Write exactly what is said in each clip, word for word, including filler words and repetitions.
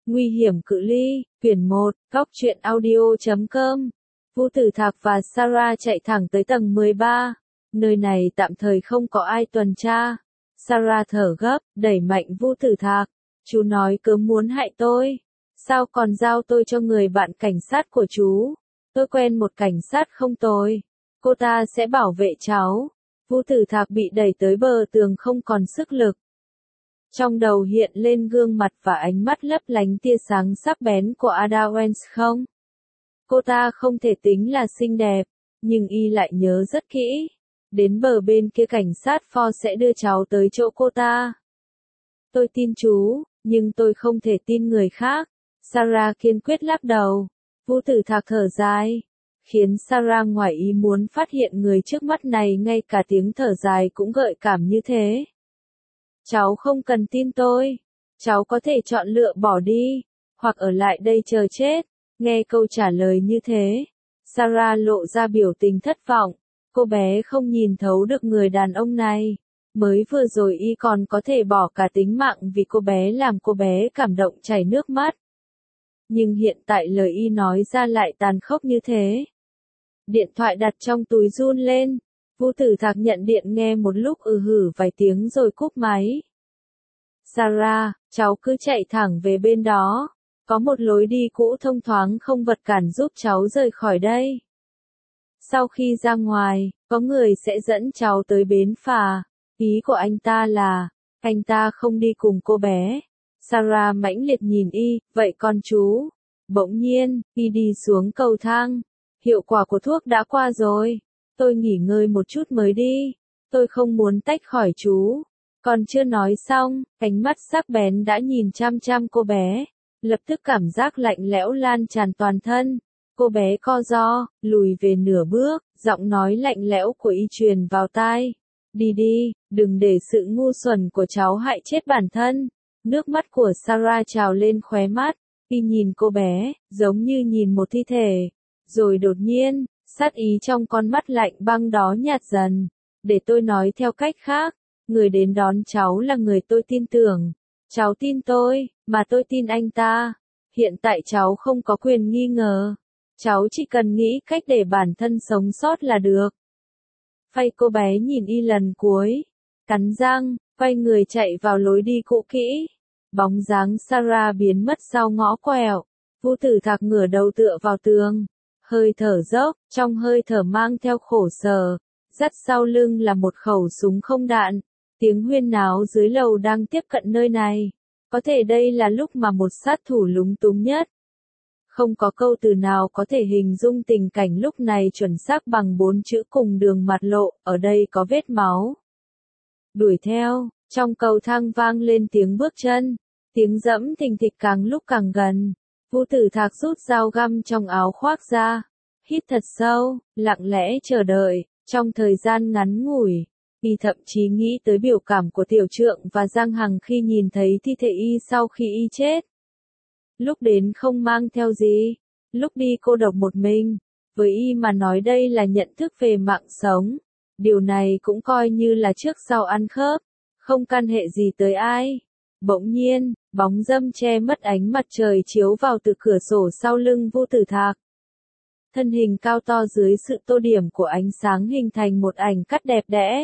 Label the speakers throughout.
Speaker 1: Nguy hiểm cự ly, quyển một, góc truyện audio chấm com. Vu Tử Thạc và Sarah chạy thẳng tới tầng mười ba. Nơi này tạm thời không có ai tuần tra. Sarah thở gấp, đẩy mạnh Vu Tử Thạc. Chú nói cứ muốn hại tôi. Sao còn giao tôi cho người bạn cảnh sát của chú? Tôi quen một cảnh sát không tồi. Cô ta sẽ bảo vệ cháu. Vu Tử Thạc bị đẩy tới bờ tường không còn sức lực. Trong đầu hiện lên gương mặt và ánh mắt lấp lánh tia sáng sắc bén của Ada Wens không? Cô ta không thể tính là xinh đẹp, nhưng y lại nhớ rất kỹ. Đến bờ bên kia cảnh sát Ford sẽ đưa cháu tới chỗ cô ta. Tôi tin chú, nhưng tôi không thể tin người khác. Sarah kiên quyết lắc đầu. Vu Tử Thạc thở dài. Khiến Sarah ngoài ý muốn phát hiện người trước mắt này ngay cả tiếng thở dài cũng gợi cảm như thế. Cháu không cần tin tôi. Cháu có thể chọn lựa bỏ đi, hoặc ở lại đây chờ chết. Nghe câu trả lời như thế, Sarah lộ ra biểu tình thất vọng. Cô bé không nhìn thấu được người đàn ông này. Mới vừa rồi y còn có thể bỏ cả tính mạng vì cô bé làm cô bé cảm động chảy nước mắt. Nhưng hiện tại lời y nói ra lại tàn khốc như thế. Điện thoại đặt trong túi run lên. Vu Tử Thạc nhận điện nghe một lúc ừ hử vài tiếng rồi cúp máy. Sarah, cháu cứ chạy thẳng về bên đó. Có một lối đi cũ thông thoáng không vật cản giúp cháu rời khỏi đây. Sau khi ra ngoài, có người sẽ dẫn cháu tới bến phà. Ý của anh ta là, anh ta không đi cùng cô bé. Sarah mãnh liệt nhìn y, vậy con chú. Bỗng nhiên, y đi xuống cầu thang. Hiệu quả của thuốc đã qua rồi. Tôi nghỉ ngơi một chút mới đi. Tôi không muốn tách khỏi chú. Còn chưa nói xong, ánh mắt sắc bén đã nhìn chăm chăm cô bé. Lập tức cảm giác lạnh lẽo lan tràn toàn thân. Cô bé co ro, lùi về nửa bước, giọng nói lạnh lẽo của y truyền vào tai. Đi đi, đừng để sự ngu xuẩn của cháu hại chết bản thân. Nước mắt của Sarah trào lên khóe mắt. Y nhìn cô bé, giống như nhìn một thi thể. Rồi đột nhiên, sát ý trong con mắt lạnh băng đó nhạt dần. Để tôi nói theo cách khác, người đến đón cháu là người tôi tin tưởng. Cháu tin tôi, mà tôi tin anh ta. Hiện tại cháu không có quyền nghi ngờ. Cháu chỉ cần nghĩ cách để bản thân sống sót là được. Phay cô bé nhìn y lần cuối. Cắn răng, quay người chạy vào lối đi cũ kỹ. Bóng dáng Sarah biến mất sau ngõ quẹo. Vu Tử Thạc ngửa đầu tựa vào tường. Hơi thở dốc, trong hơi thở mang theo khổ sở. Dắt sau lưng là một khẩu súng không đạn. Tiếng huyên náo dưới lầu đang tiếp cận nơi này. Có thể đây là lúc mà một sát thủ lúng túng nhất. Không có câu từ nào có thể hình dung tình cảnh lúc này chuẩn xác bằng bốn chữ cùng đường mặt lộ, ở đây có vết máu. Đuổi theo, trong cầu thang vang lên tiếng bước chân. Tiếng dẫm thình thịch càng lúc càng gần. Vu Tử Thạc rút dao găm trong áo khoác ra. Hít thật sâu, lặng lẽ chờ đợi. Trong thời gian ngắn ngủi, y thậm chí nghĩ tới biểu cảm của tiểu trượng và Giang Hằng khi nhìn thấy thi thể y sau khi y chết. Lúc đến không mang theo gì, lúc đi cô độc một mình, với y mà nói đây là nhận thức về mạng sống. Điều này cũng coi như là trước sau ăn khớp, không can hệ gì tới ai. Bỗng nhiên, bóng râm che mất ánh mặt trời chiếu vào từ cửa sổ sau lưng Vu Tử Thạc. Thân hình cao to dưới sự tô điểm của ánh sáng hình thành một ảnh cắt đẹp đẽ.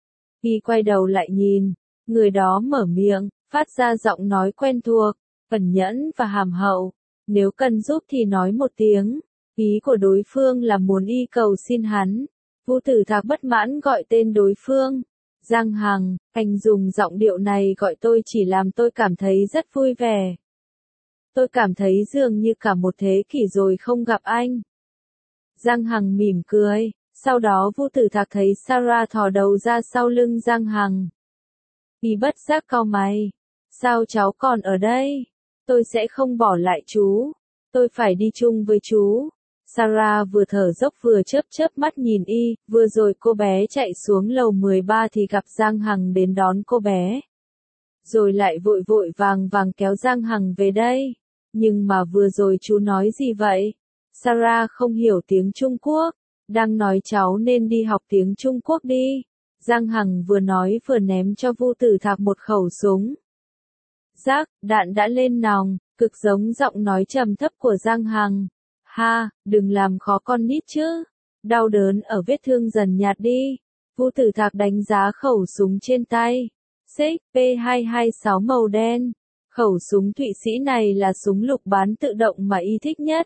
Speaker 1: Y quay đầu lại nhìn, người đó mở miệng, phát ra giọng nói quen thuộc, cẩn nhẫn và hàm hậu. Nếu cần giúp thì nói một tiếng. Ý của đối phương là muốn y cầu xin hắn. Vu Tử Thạc bất mãn gọi tên đối phương. Giang Hằng, anh dùng giọng điệu này gọi tôi chỉ làm tôi cảm thấy rất vui vẻ. Tôi cảm thấy dường như cả một thế kỷ rồi không gặp anh. Giang Hằng mỉm cười. Sau đó Vu Tử Thạc thấy Sarah thò đầu ra sau lưng Giang Hằng. Y bất giác cau mày. Sao cháu còn ở đây? Tôi sẽ không bỏ lại chú. Tôi phải đi chung với chú. Sarah vừa thở dốc vừa chớp chớp mắt nhìn y. Vừa rồi cô bé chạy xuống lầu mười ba thì gặp Giang Hằng đến đón cô bé. Rồi lại vội vội vàng vàng kéo Giang Hằng về đây. Nhưng mà vừa rồi chú nói gì vậy? Sarah không hiểu tiếng Trung Quốc. Đang nói cháu nên đi học tiếng Trung Quốc đi. Giang Hằng vừa nói vừa ném cho Vu Tử Thạc một khẩu súng. Rác, đạn đã lên nòng, cực giống giọng nói trầm thấp của Giang Hằng. Ha, đừng làm khó con nít chứ. Đau đớn ở vết thương dần nhạt đi. Vu Tử Thạc đánh giá khẩu súng trên tay. Xích P hai hai sáu màu đen. Khẩu súng Thụy Sĩ này là súng lục bán tự động mà y thích nhất.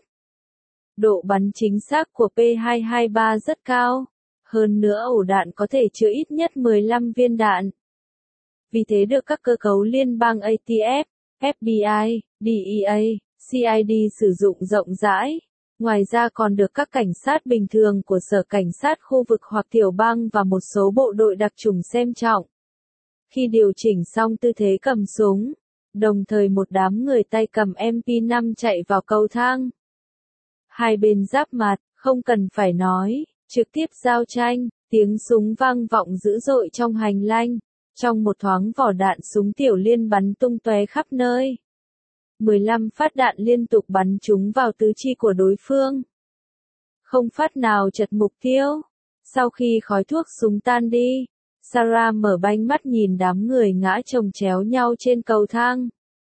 Speaker 1: Độ bắn chính xác của P hai hai ba rất cao. Hơn nữa ổ đạn có thể chứa ít nhất mười lăm viên đạn. Vì thế được các cơ cấu liên bang A T F, F B I, D E A, C I D sử dụng rộng rãi. Ngoài ra còn được các cảnh sát bình thường của sở cảnh sát khu vực hoặc tiểu bang và một số bộ đội đặc chủng xem trọng. Khi điều chỉnh xong tư thế cầm súng, đồng thời một đám người tay cầm M P năm chạy vào cầu thang. Hai bên giáp mặt, không cần phải nói, trực tiếp giao tranh, tiếng súng vang vọng dữ dội trong hành lang. Trong một thoáng vỏ đạn súng tiểu liên bắn tung tóe khắp nơi. mười lăm phát đạn liên tục bắn trúng vào tứ chi của đối phương. Không phát nào chật mục tiêu. Sau khi khói thuốc súng tan đi, Sarah mở banh mắt nhìn đám người ngã chồng chéo nhau trên cầu thang.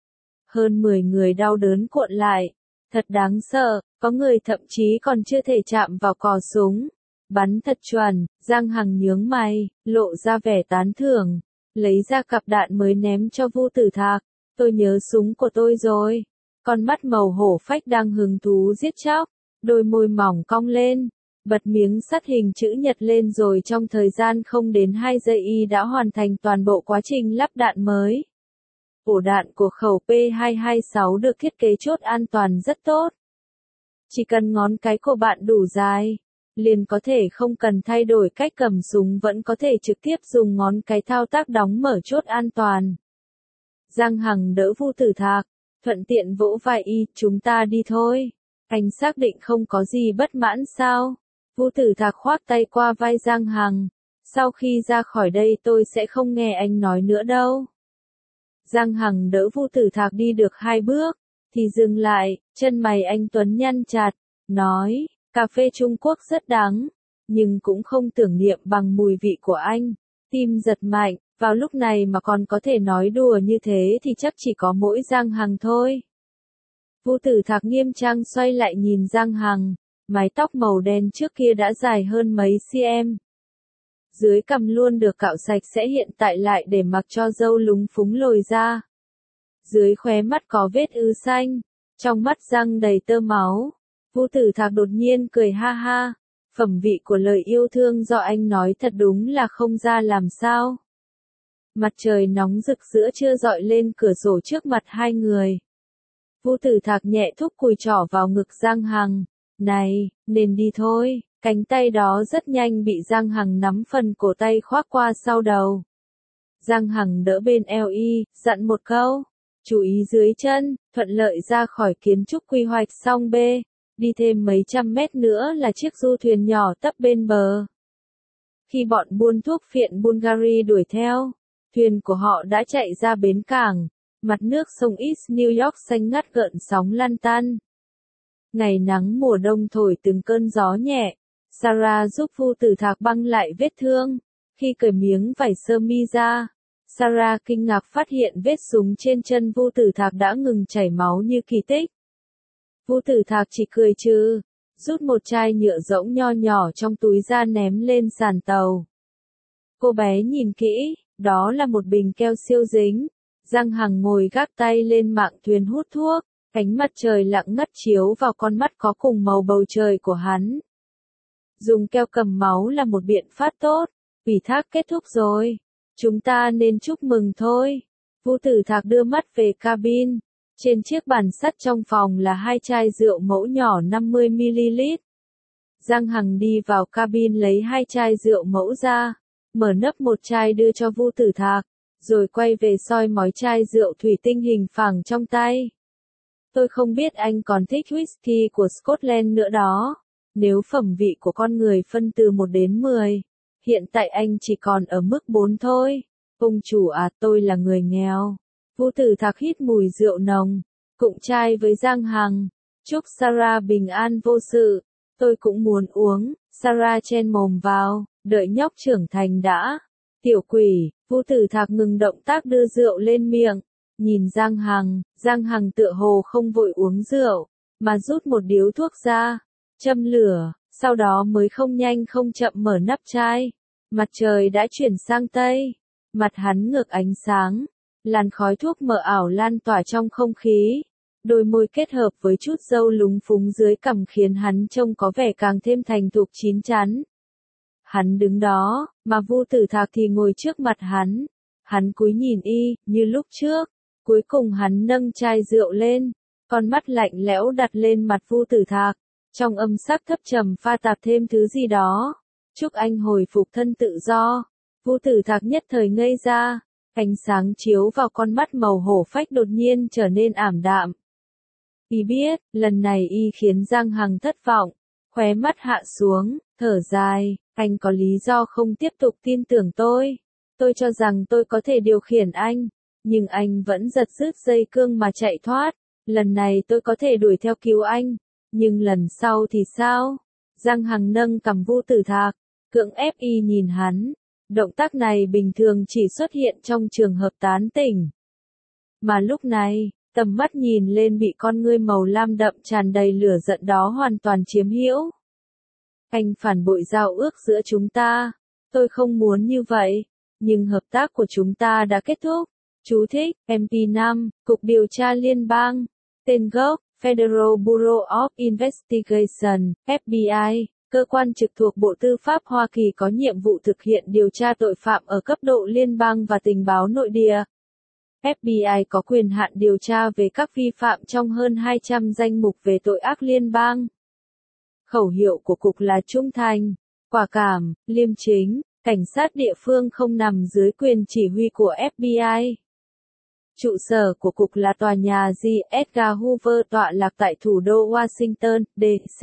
Speaker 1: Hơn mười người đau đớn cuộn lại. Thật đáng sợ, có người thậm chí còn chưa thể chạm vào cò súng. Bắn thật chuẩn, Giang Hằng nhướng mày, lộ ra vẻ tán thưởng. Lấy ra cặp đạn mới ném cho Vu Tử Thạc. Tôi nhớ súng của tôi rồi. Con mắt màu hổ phách đang hứng thú giết chóc. Đôi môi mỏng cong lên. Bật miếng sắt hình chữ nhật lên rồi trong thời gian không đến hai giây y đã hoàn thành toàn bộ quá trình lắp đạn mới. Ổ đạn của khẩu P hai hai sáu được thiết kế chốt an toàn rất tốt. Chỉ cần ngón cái của bạn đủ dài, liền có thể không cần thay đổi cách cầm súng vẫn có thể trực tiếp dùng ngón cái thao tác đóng mở chốt an toàn. Giang Hằng đỡ Vu Tử Thạc, thuận tiện vỗ vai y, chúng ta đi thôi. Anh xác định không có gì bất mãn sao? Vu Tử Thạc khoác tay qua vai Giang Hằng. Sau khi ra khỏi đây tôi sẽ không nghe anh nói nữa đâu. Giang Hằng đỡ Vu Tử Thạc đi được hai bước, thì dừng lại, chân mày anh tuấn nhăn chặt, nói, cà phê Trung Quốc rất đắng, nhưng cũng không tưởng niệm bằng mùi vị của anh. Tim giật mạnh, vào lúc này mà còn có thể nói đùa như thế thì chắc chỉ có mỗi Giang Hằng thôi. Vu Tử Thạc nghiêm trang xoay lại nhìn Giang Hằng, mái tóc màu đen trước kia đã dài hơn mấy cm. Dưới cằm luôn được cạo sạch sẽ hiện tại lại để mặc cho râu lúng phúng lồi ra. Dưới khóe mắt có vết ứ xanh, trong mắt răng đầy tơ máu. Vu Tử Thạc đột nhiên cười ha ha. Phẩm vị của lời yêu thương do anh nói thật đúng là không ra làm sao. Mặt trời nóng rực giữa trưa dọi lên cửa sổ trước mặt hai người. Vu Tử Thạc nhẹ thúc cùi trỏ vào ngực Giang Hằng. Này, nên đi thôi. Cánh tay đó rất nhanh bị Giang Hằng nắm phần cổ tay khoác qua sau đầu. Giang Hằng đỡ bên eo y, dặn một câu. Chú ý dưới chân, thuận lợi ra khỏi kiến trúc quy hoạch xong bê. Đi thêm mấy trăm mét nữa là chiếc du thuyền nhỏ tấp bên bờ. Khi bọn buôn thuốc phiện Bulgari đuổi theo, thuyền của họ đã chạy ra bến cảng. Mặt nước sông East New York xanh ngắt gợn sóng lăn tăn. Ngày nắng mùa đông thổi từng cơn gió nhẹ. Sarah giúp Vu Tử Thạc băng lại vết thương. Khi cởi miếng vải sơ mi ra, Sarah kinh ngạc phát hiện vết súng trên chân Vu Tử Thạc đã ngừng chảy máu như kỳ tích. Vu Tử Thạc chỉ cười trừ, rút một chai nhựa rỗng nho nhỏ trong túi ra ném lên sàn tàu. Cô bé nhìn kỹ, đó là một bình keo siêu dính. Giang Hằng ngồi gác tay lên mạn thuyền hút thuốc, ánh mặt trời lặng ngắt chiếu vào con mắt có cùng màu bầu trời của hắn. Dùng keo cầm máu là một biện pháp tốt, ủy thác kết thúc rồi. Chúng ta nên chúc mừng thôi. Vu Tử Thạc đưa mắt về cabin. Trên chiếc bàn sắt trong phòng là hai chai rượu mẫu nhỏ năm mươi mi li lít. Giang Hằng đi vào cabin lấy hai chai rượu mẫu ra, mở nắp một chai đưa cho Vu Tử Thạc, rồi quay về soi mói chai rượu thủy tinh hình phẳng trong tay. Tôi không biết anh còn thích whisky của Scotland nữa đó. Nếu phẩm vị của con người phân từ một đến mười, hiện tại anh chỉ còn ở mức bốn thôi. Ông chủ à, tôi là người nghèo. Vu Tử Thạc hít mùi rượu nồng, cụng chai với Giang Hằng. Chúc Sarah bình an vô sự. Tôi cũng muốn uống. Sarah chen mồm vào, đợi nhóc trưởng thành đã. Tiểu quỷ. Vu Tử Thạc ngừng động tác đưa rượu lên miệng. Nhìn Giang Hằng, Giang Hằng tựa hồ không vội uống rượu, mà rút một điếu thuốc ra, châm lửa, sau đó mới không nhanh không chậm mở nắp chai. Mặt trời đã chuyển sang tây, mặt hắn ngược ánh sáng, làn khói thuốc mờ ảo lan tỏa trong không khí. Đôi môi kết hợp với chút râu lúng phúng dưới cằm khiến hắn trông có vẻ càng thêm thành thục chín chắn. Hắn đứng đó, mà Vu Tử Thạc thì ngồi trước mặt hắn. Hắn cúi nhìn y, như lúc trước. Cuối cùng hắn nâng chai rượu lên, con mắt lạnh lẽo đặt lên mặt Vu Tử Thạc. Trong âm sắc thấp trầm pha tạp thêm thứ gì đó. Chúc anh hồi phục thân tự do. Vu Tử Thạc nhất thời ngây ra. Ánh sáng chiếu vào con mắt màu hổ phách đột nhiên trở nên ảm đạm. Y biết, lần này y khiến Giang Hằng thất vọng. Khóe mắt hạ xuống, thở dài. Anh có lý do không tiếp tục tin tưởng tôi. Tôi cho rằng tôi có thể điều khiển anh. Nhưng anh vẫn giật rứt dây cương mà chạy thoát. Lần này tôi có thể đuổi theo cứu anh. Nhưng lần sau thì sao? Giang Hằng nâng cằm Vu Tử Thạc, cưỡng ép y nhìn hắn. Động tác này bình thường chỉ xuất hiện trong trường hợp tán tỉnh. Mà lúc này, tầm mắt nhìn lên bị con ngươi màu lam đậm tràn đầy lửa giận đó hoàn toàn chiếm hữu. Anh phản bội giao ước giữa chúng ta. Tôi không muốn như vậy. Nhưng hợp tác của chúng ta đã kết thúc. Chú thích, em pê năm, Cục Điều tra Liên bang. Tên gốc, Federal Bureau of Investigation, F B I. Cơ quan trực thuộc Bộ Tư pháp Hoa Kỳ có nhiệm vụ thực hiện điều tra tội phạm ở cấp độ liên bang và tình báo nội địa. F B I có quyền hạn điều tra về các vi phạm trong hơn hai trăm danh mục về tội ác liên bang. Khẩu hiệu của Cục là trung thành, quả cảm, liêm chính, cảnh sát địa phương không nằm dưới quyền chỉ huy của F B I. Trụ sở của Cục là tòa nhà J. Edgar Hoover tọa lạc tại thủ đô Washington, D C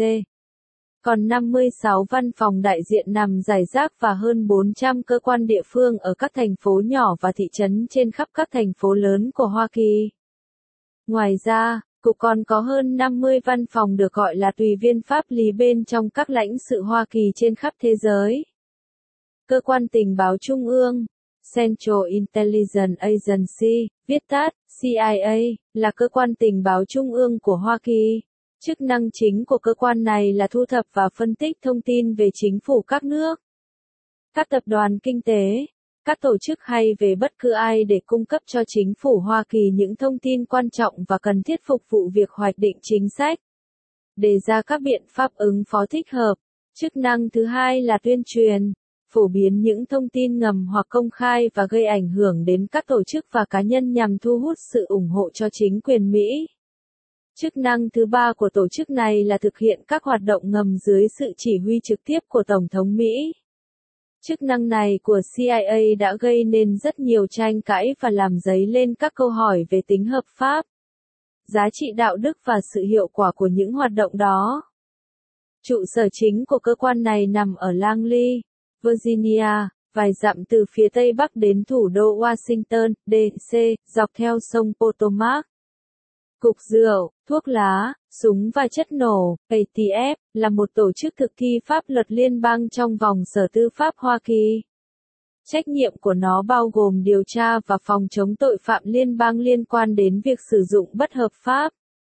Speaker 1: Còn năm mươi sáu văn phòng đại diện nằm rải rác và hơn bốn trăm cơ quan địa phương ở các thành phố nhỏ và thị trấn trên khắp các thành phố lớn của Hoa Kỳ. Ngoài ra, Cục còn có hơn năm mươi văn phòng được gọi là tùy viên pháp lý bên trong các lãnh sự Hoa Kỳ trên khắp thế giới. Cơ quan tình báo trung ương, Central Intelligence Agency, viết tắt, C I A, là cơ quan tình báo trung ương của Hoa Kỳ. Chức năng chính của cơ quan này là thu thập và phân tích thông tin về chính phủ các nước, các tập đoàn kinh tế, các tổ chức hay về bất cứ ai để cung cấp cho chính phủ Hoa Kỳ những thông tin quan trọng và cần thiết phục vụ việc hoạch định chính sách, đề ra các biện pháp ứng phó thích hợp. Chức năng thứ hai là tuyên truyền, phổ biến những thông tin ngầm hoặc công khai và gây ảnh hưởng đến các tổ chức và cá nhân nhằm thu hút sự ủng hộ cho chính quyền Mỹ. Chức năng thứ ba của tổ chức này là thực hiện các hoạt động ngầm dưới sự chỉ huy trực tiếp của Tổng thống Mỹ. Chức năng này của C I A đã gây nên rất nhiều tranh cãi và làm dấy lên các câu hỏi về tính hợp pháp, giá trị đạo đức và sự hiệu quả của những hoạt động đó. Trụ sở chính của cơ quan này nằm ở Langley, Virginia, vài dặm từ phía tây bắc đến thủ đô Washington, D C, dọc theo sông Potomac. Cục Rượu, Thuốc lá, Súng và Chất nổ, A T F, là một tổ chức thực thi pháp luật liên bang trong vòng Sở Tư pháp Hoa Kỳ. Trách nhiệm của nó bao gồm điều tra và phòng chống tội phạm liên bang liên quan đến việc sử dụng bất hợp pháp,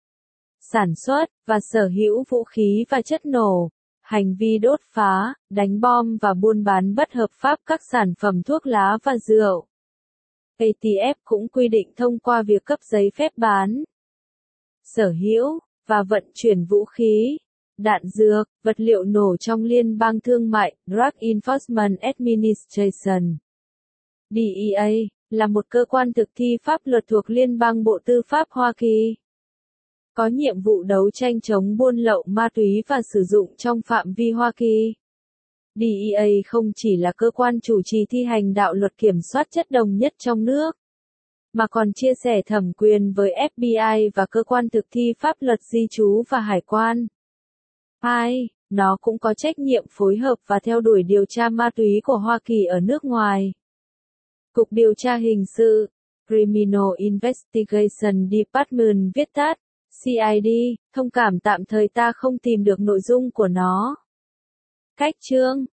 Speaker 1: sản xuất, và sở hữu vũ khí và chất nổ, hành vi đốt phá, đánh bom và buôn bán bất hợp pháp các sản phẩm thuốc lá và rượu. A T F cũng quy định thông qua việc cấp giấy phép bán, sở hữu, và vận chuyển vũ khí, đạn dược, vật liệu nổ trong Liên bang Thương mại, Drug Enforcement Administration. D E A, là một cơ quan thực thi pháp luật thuộc Liên bang Bộ Tư pháp Hoa Kỳ. Có nhiệm vụ đấu tranh chống buôn lậu ma túy và sử dụng trong phạm vi Hoa Kỳ. D E A không chỉ là cơ quan chủ trì thi hành đạo luật kiểm soát chất đồng nhất trong nước, mà còn chia sẻ thẩm quyền với F B I và cơ quan thực thi pháp luật di trú và hải quan. hai. Nó cũng có trách nhiệm phối hợp và theo đuổi điều tra ma túy của Hoa Kỳ ở nước ngoài. Cục Điều tra Hình sự, Criminal Investigation Department viết tắt, C I D, thông cảm tạm thời ta không tìm được nội dung của nó. Cách chương